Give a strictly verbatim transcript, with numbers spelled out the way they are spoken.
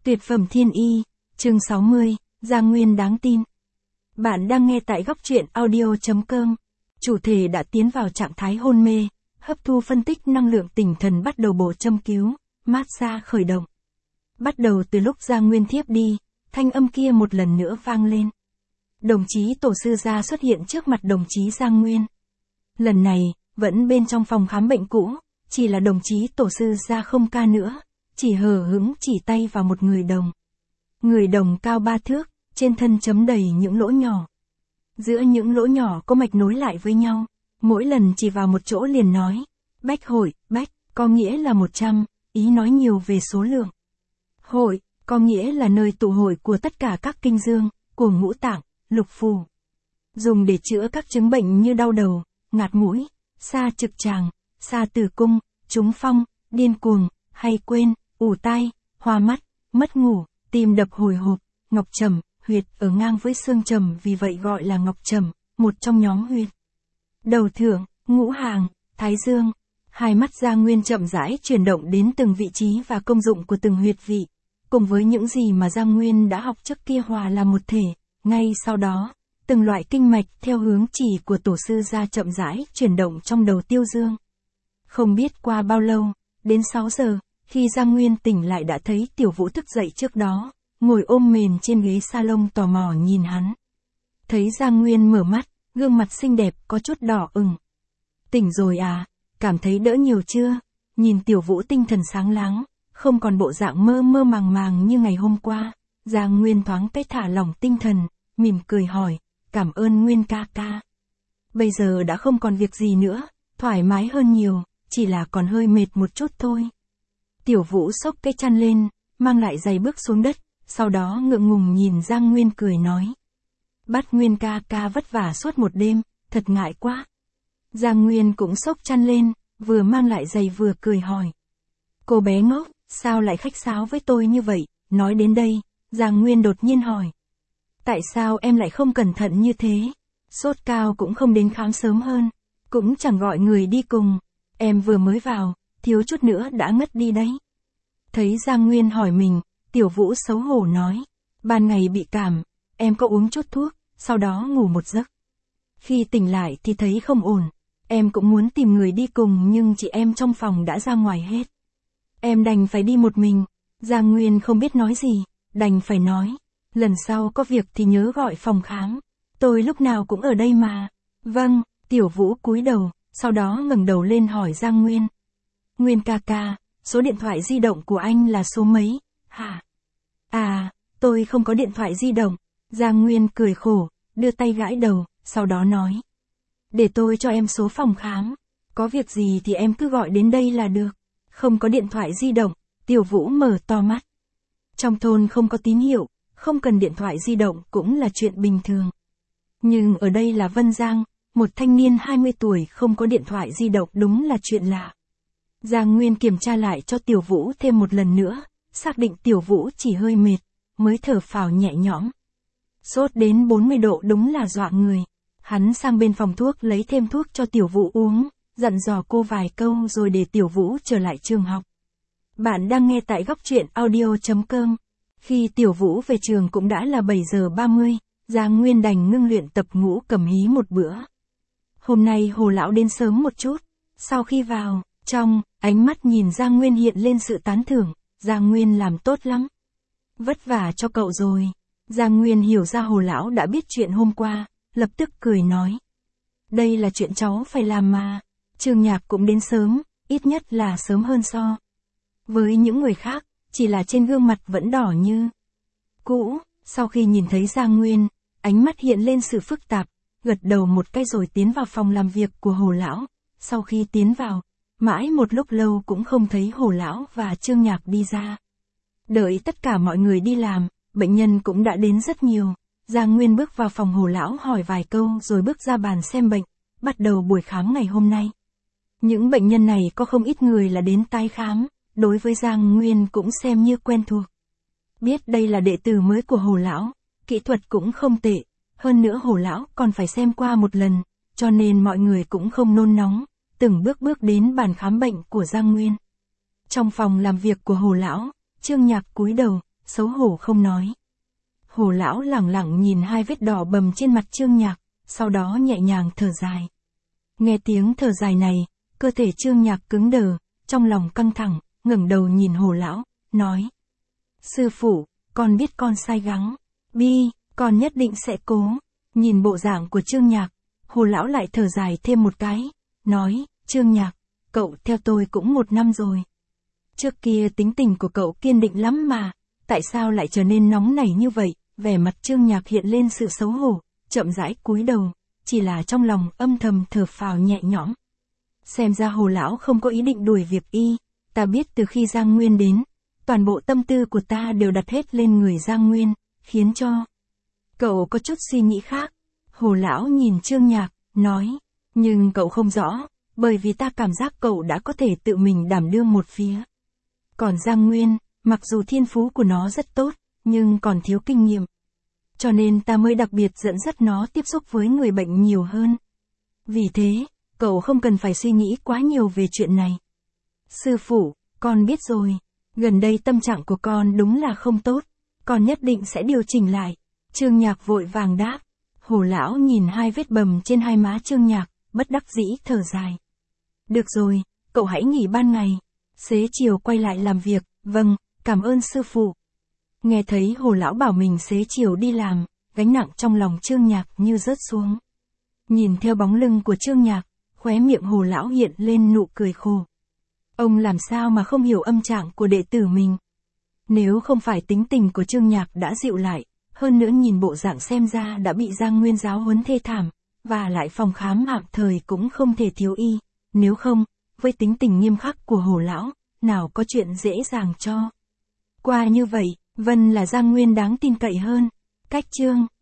Tuyệt phẩm thiên y, chương sáu mươi, Giang Nguyên đáng tin. Bạn đang nghe tại góc truyện audio chấm com. Chủ thể đã tiến vào trạng thái hôn mê, hấp thu phân tích năng lượng tinh thần bắt đầu bổ châm cứu, massage khởi động. Bắt đầu từ lúc Giang Nguyên thiếp đi, thanh âm kia một lần nữa vang lên. Đồng chí tổ sư gia xuất hiện trước mặt đồng chí Giang Nguyên. Lần này, vẫn bên trong phòng khám bệnh cũ, chỉ là đồng chí tổ sư gia không ca nữa, chỉ hờ hững chỉ tay vào một người đồng. Người đồng cao ba thước, trên thân chấm đầy những lỗ nhỏ. Giữa những lỗ nhỏ có mạch nối lại với nhau, mỗi lần chỉ vào một chỗ liền nói, bách hội, bách, có nghĩa là một trăm, ý nói nhiều về số lượng. Hội, có nghĩa là nơi tụ hội của tất cả các kinh dương, của ngũ tạng, lục phủ. Dùng để chữa các chứng bệnh như đau đầu, ngạt mũi, sa trực tràng, sa tử cung, trúng phong, điên cuồng, hay quên, ù tai, hoa mắt, mất ngủ, tim đập hồi hộp, ngọc trầm, huyệt ở ngang với xương trầm vì vậy gọi là ngọc trầm, một trong nhóm huyệt. Đầu thượng, ngũ hàng, thái dương. Hai mắt Giang Nguyên chậm rãi chuyển động đến từng vị trí và công dụng của từng huyệt vị, cùng với những gì mà Giang Nguyên đã học trước kia hòa là một thể. Ngay sau đó, từng loại kinh mạch theo hướng chỉ của tổ sư gia chậm rãi chuyển động trong đầu Tiêu Dương. Không biết qua bao lâu, đến sáu giờ, khi Giang Nguyên tỉnh lại đã thấy Tiểu Vũ thức dậy trước đó, ngồi ôm mền trên ghế salon tò mò nhìn hắn. Thấy Giang Nguyên mở mắt, gương mặt xinh đẹp có chút đỏ ửng. Tỉnh rồi à, cảm thấy đỡ nhiều chưa? Nhìn Tiểu Vũ tinh thần sáng láng, không còn bộ dạng mơ mơ màng màng như ngày hôm qua. Giang Nguyên thoáng cái thả lỏng tinh thần, mỉm cười hỏi, cảm ơn Nguyên ca ca. Bây giờ đã không còn việc gì nữa, thoải mái hơn nhiều, chỉ là còn hơi mệt một chút thôi. Tiểu Vũ xốc cái chăn lên, mang lại giày bước xuống đất, sau đó ngượng ngùng nhìn Giang Nguyên cười nói. Bắt Nguyên ca ca vất vả suốt một đêm, thật ngại quá. Giang Nguyên cũng xốc chăn lên, vừa mang lại giày vừa cười hỏi. Cô bé ngốc, sao lại khách sáo với tôi như vậy? Nói đến đây, Giang Nguyên đột nhiên hỏi. Tại sao em lại không cẩn thận như thế? Sốt cao cũng không đến khám sớm hơn, cũng chẳng gọi người đi cùng. Em vừa mới vào, thiếu chút nữa đã ngất đi đấy. Thấy Giang Nguyên hỏi mình, Tiểu Vũ xấu hổ nói. Ban ngày bị cảm, em có uống chút thuốc, sau đó ngủ một giấc. Khi tỉnh lại thì thấy không ổn. Em cũng muốn tìm người đi cùng nhưng chị em trong phòng đã ra ngoài hết. Em đành phải đi một mình. Giang Nguyên không biết nói gì, đành phải nói. Lần sau có việc thì nhớ gọi phòng khám. Tôi lúc nào cũng ở đây mà. Vâng, Tiểu Vũ cúi đầu, sau đó ngẩng đầu lên hỏi Giang Nguyên. Nguyên ca ca, số điện thoại di động của anh là số mấy, hả? À, tôi không có điện thoại di động. Giang Nguyên cười khổ, đưa tay gãi đầu, sau đó nói. Để tôi cho em số phòng khám. Có việc gì thì em cứ gọi đến đây là được. Không có điện thoại di động, Tiểu Vũ mở to mắt. Trong thôn không có tín hiệu, không cần điện thoại di động cũng là chuyện bình thường. Nhưng ở đây là Vân Giang, một thanh niên hai mươi tuổi không có điện thoại di động đúng là chuyện lạ. Giang Nguyên kiểm tra lại cho Tiểu Vũ thêm một lần nữa, xác định Tiểu Vũ chỉ hơi mệt, mới thở phào nhẹ nhõm. Sốt đến bốn mươi độ đúng là dọa người. Hắn sang bên phòng thuốc lấy thêm thuốc cho Tiểu Vũ uống, dặn dò cô vài câu rồi để Tiểu Vũ trở lại trường học. Bạn đang nghe tại góc truyện audio chấm com. Khi Tiểu Vũ về trường cũng đã là bảy giờ ba mươi, Giang Nguyên đành ngưng luyện tập ngũ cầm hí một bữa. Hôm nay Hồ lão đến sớm một chút, sau khi vào, trong, ánh mắt nhìn Giang Nguyên hiện lên sự tán thưởng, Giang Nguyên làm tốt lắm. Vất vả cho cậu rồi. Giang Nguyên hiểu ra Hồ lão đã biết chuyện hôm qua, lập tức cười nói. Đây là chuyện cháu phải làm mà. Trương Nhạc cũng đến sớm, ít nhất là sớm hơn so với những người khác, chỉ là trên gương mặt vẫn đỏ như cũ. Sau khi nhìn thấy Giang Nguyên, ánh mắt hiện lên sự phức tạp, gật đầu một cái rồi tiến vào phòng làm việc của Hồ lão. Sau khi tiến vào, mãi một lúc lâu cũng không thấy Hồ lão và Trương Nhạc đi ra. Đợi tất cả mọi người đi làm, bệnh nhân cũng đã đến rất nhiều. Giang Nguyên bước vào phòng Hồ lão hỏi vài câu rồi bước ra bàn xem bệnh, bắt đầu buổi khám ngày hôm nay. Những bệnh nhân này có không ít người là đến tái khám, đối với Giang Nguyên cũng xem như quen thuộc. Biết đây là đệ tử mới của Hồ lão, kỹ thuật cũng không tệ, hơn nữa Hồ lão còn phải xem qua một lần, cho nên mọi người cũng không nôn nóng, từng bước bước đến bàn khám bệnh của Giang Nguyên. Trong phòng làm việc của Hồ lão, Trương Nhạc cúi đầu, xấu hổ không nói. Hồ lão lẳng lặng nhìn hai vết đỏ bầm trên mặt Trương Nhạc, sau đó nhẹ nhàng thở dài. Nghe tiếng thở dài này, cơ thể Trương Nhạc cứng đờ, trong lòng căng thẳng, ngẩng đầu nhìn Hồ lão, nói. Sư phụ, con biết con sai gắng. Bi, con nhất định sẽ cố. Nhìn bộ dạng của Trương Nhạc, Hồ lão lại thở dài thêm một cái, nói, Trương Nhạc, cậu theo tôi cũng một năm rồi. Trước kia tính tình của cậu kiên định lắm mà, tại sao lại trở nên nóng nảy như vậy? Vẻ mặt Trương Nhạc hiện lên sự xấu hổ, chậm rãi cúi đầu, chỉ là trong lòng âm thầm thở phào nhẹ nhõm. Xem ra Hồ lão không có ý định đuổi việc y, ta biết từ khi Giang Nguyên đến, toàn bộ tâm tư của ta đều đặt hết lên người Giang Nguyên, khiến cho cậu có chút suy nghĩ khác. Hồ lão nhìn Trương Nhạc, nói, nhưng cậu không rõ, bởi vì ta cảm giác cậu đã có thể tự mình đảm đương một phía. Còn Giang Nguyên, mặc dù thiên phú của nó rất tốt, nhưng còn thiếu kinh nghiệm. Cho nên ta mới đặc biệt dẫn dắt nó tiếp xúc với người bệnh nhiều hơn. Vì thế, cậu không cần phải suy nghĩ quá nhiều về chuyện này. Sư phụ, con biết rồi. Gần đây tâm trạng của con đúng là không tốt. Con nhất định sẽ điều chỉnh lại. Trương Nhạc vội vàng đáp. Hồ lão nhìn hai vết bầm trên hai má Trương Nhạc, bất đắc dĩ thở dài. Được rồi, cậu hãy nghỉ ban ngày. Xế chiều quay lại làm việc. Vâng, cảm ơn sư phụ. Nghe thấy Hồ lão bảo mình xế chiều đi làm, gánh nặng trong lòng Trương Nhạc như rớt xuống. Nhìn theo bóng lưng của Trương Nhạc, khóe miệng Hồ lão hiện lên nụ cười khổ. Ông làm sao mà không hiểu âm trạng của đệ tử mình. Nếu không phải tính tình của Trương Nhạc đã dịu lại, hơn nữa nhìn bộ dạng xem ra đã bị Giang Nguyên giáo huấn thê thảm, và lại phòng khám hạm thời cũng không thể thiếu y, nếu không, với tính tình nghiêm khắc của Hồ lão, nào có chuyện dễ dàng cho qua như vậy. Vân là Giang Nguyên đáng tin cậy hơn. Cách chương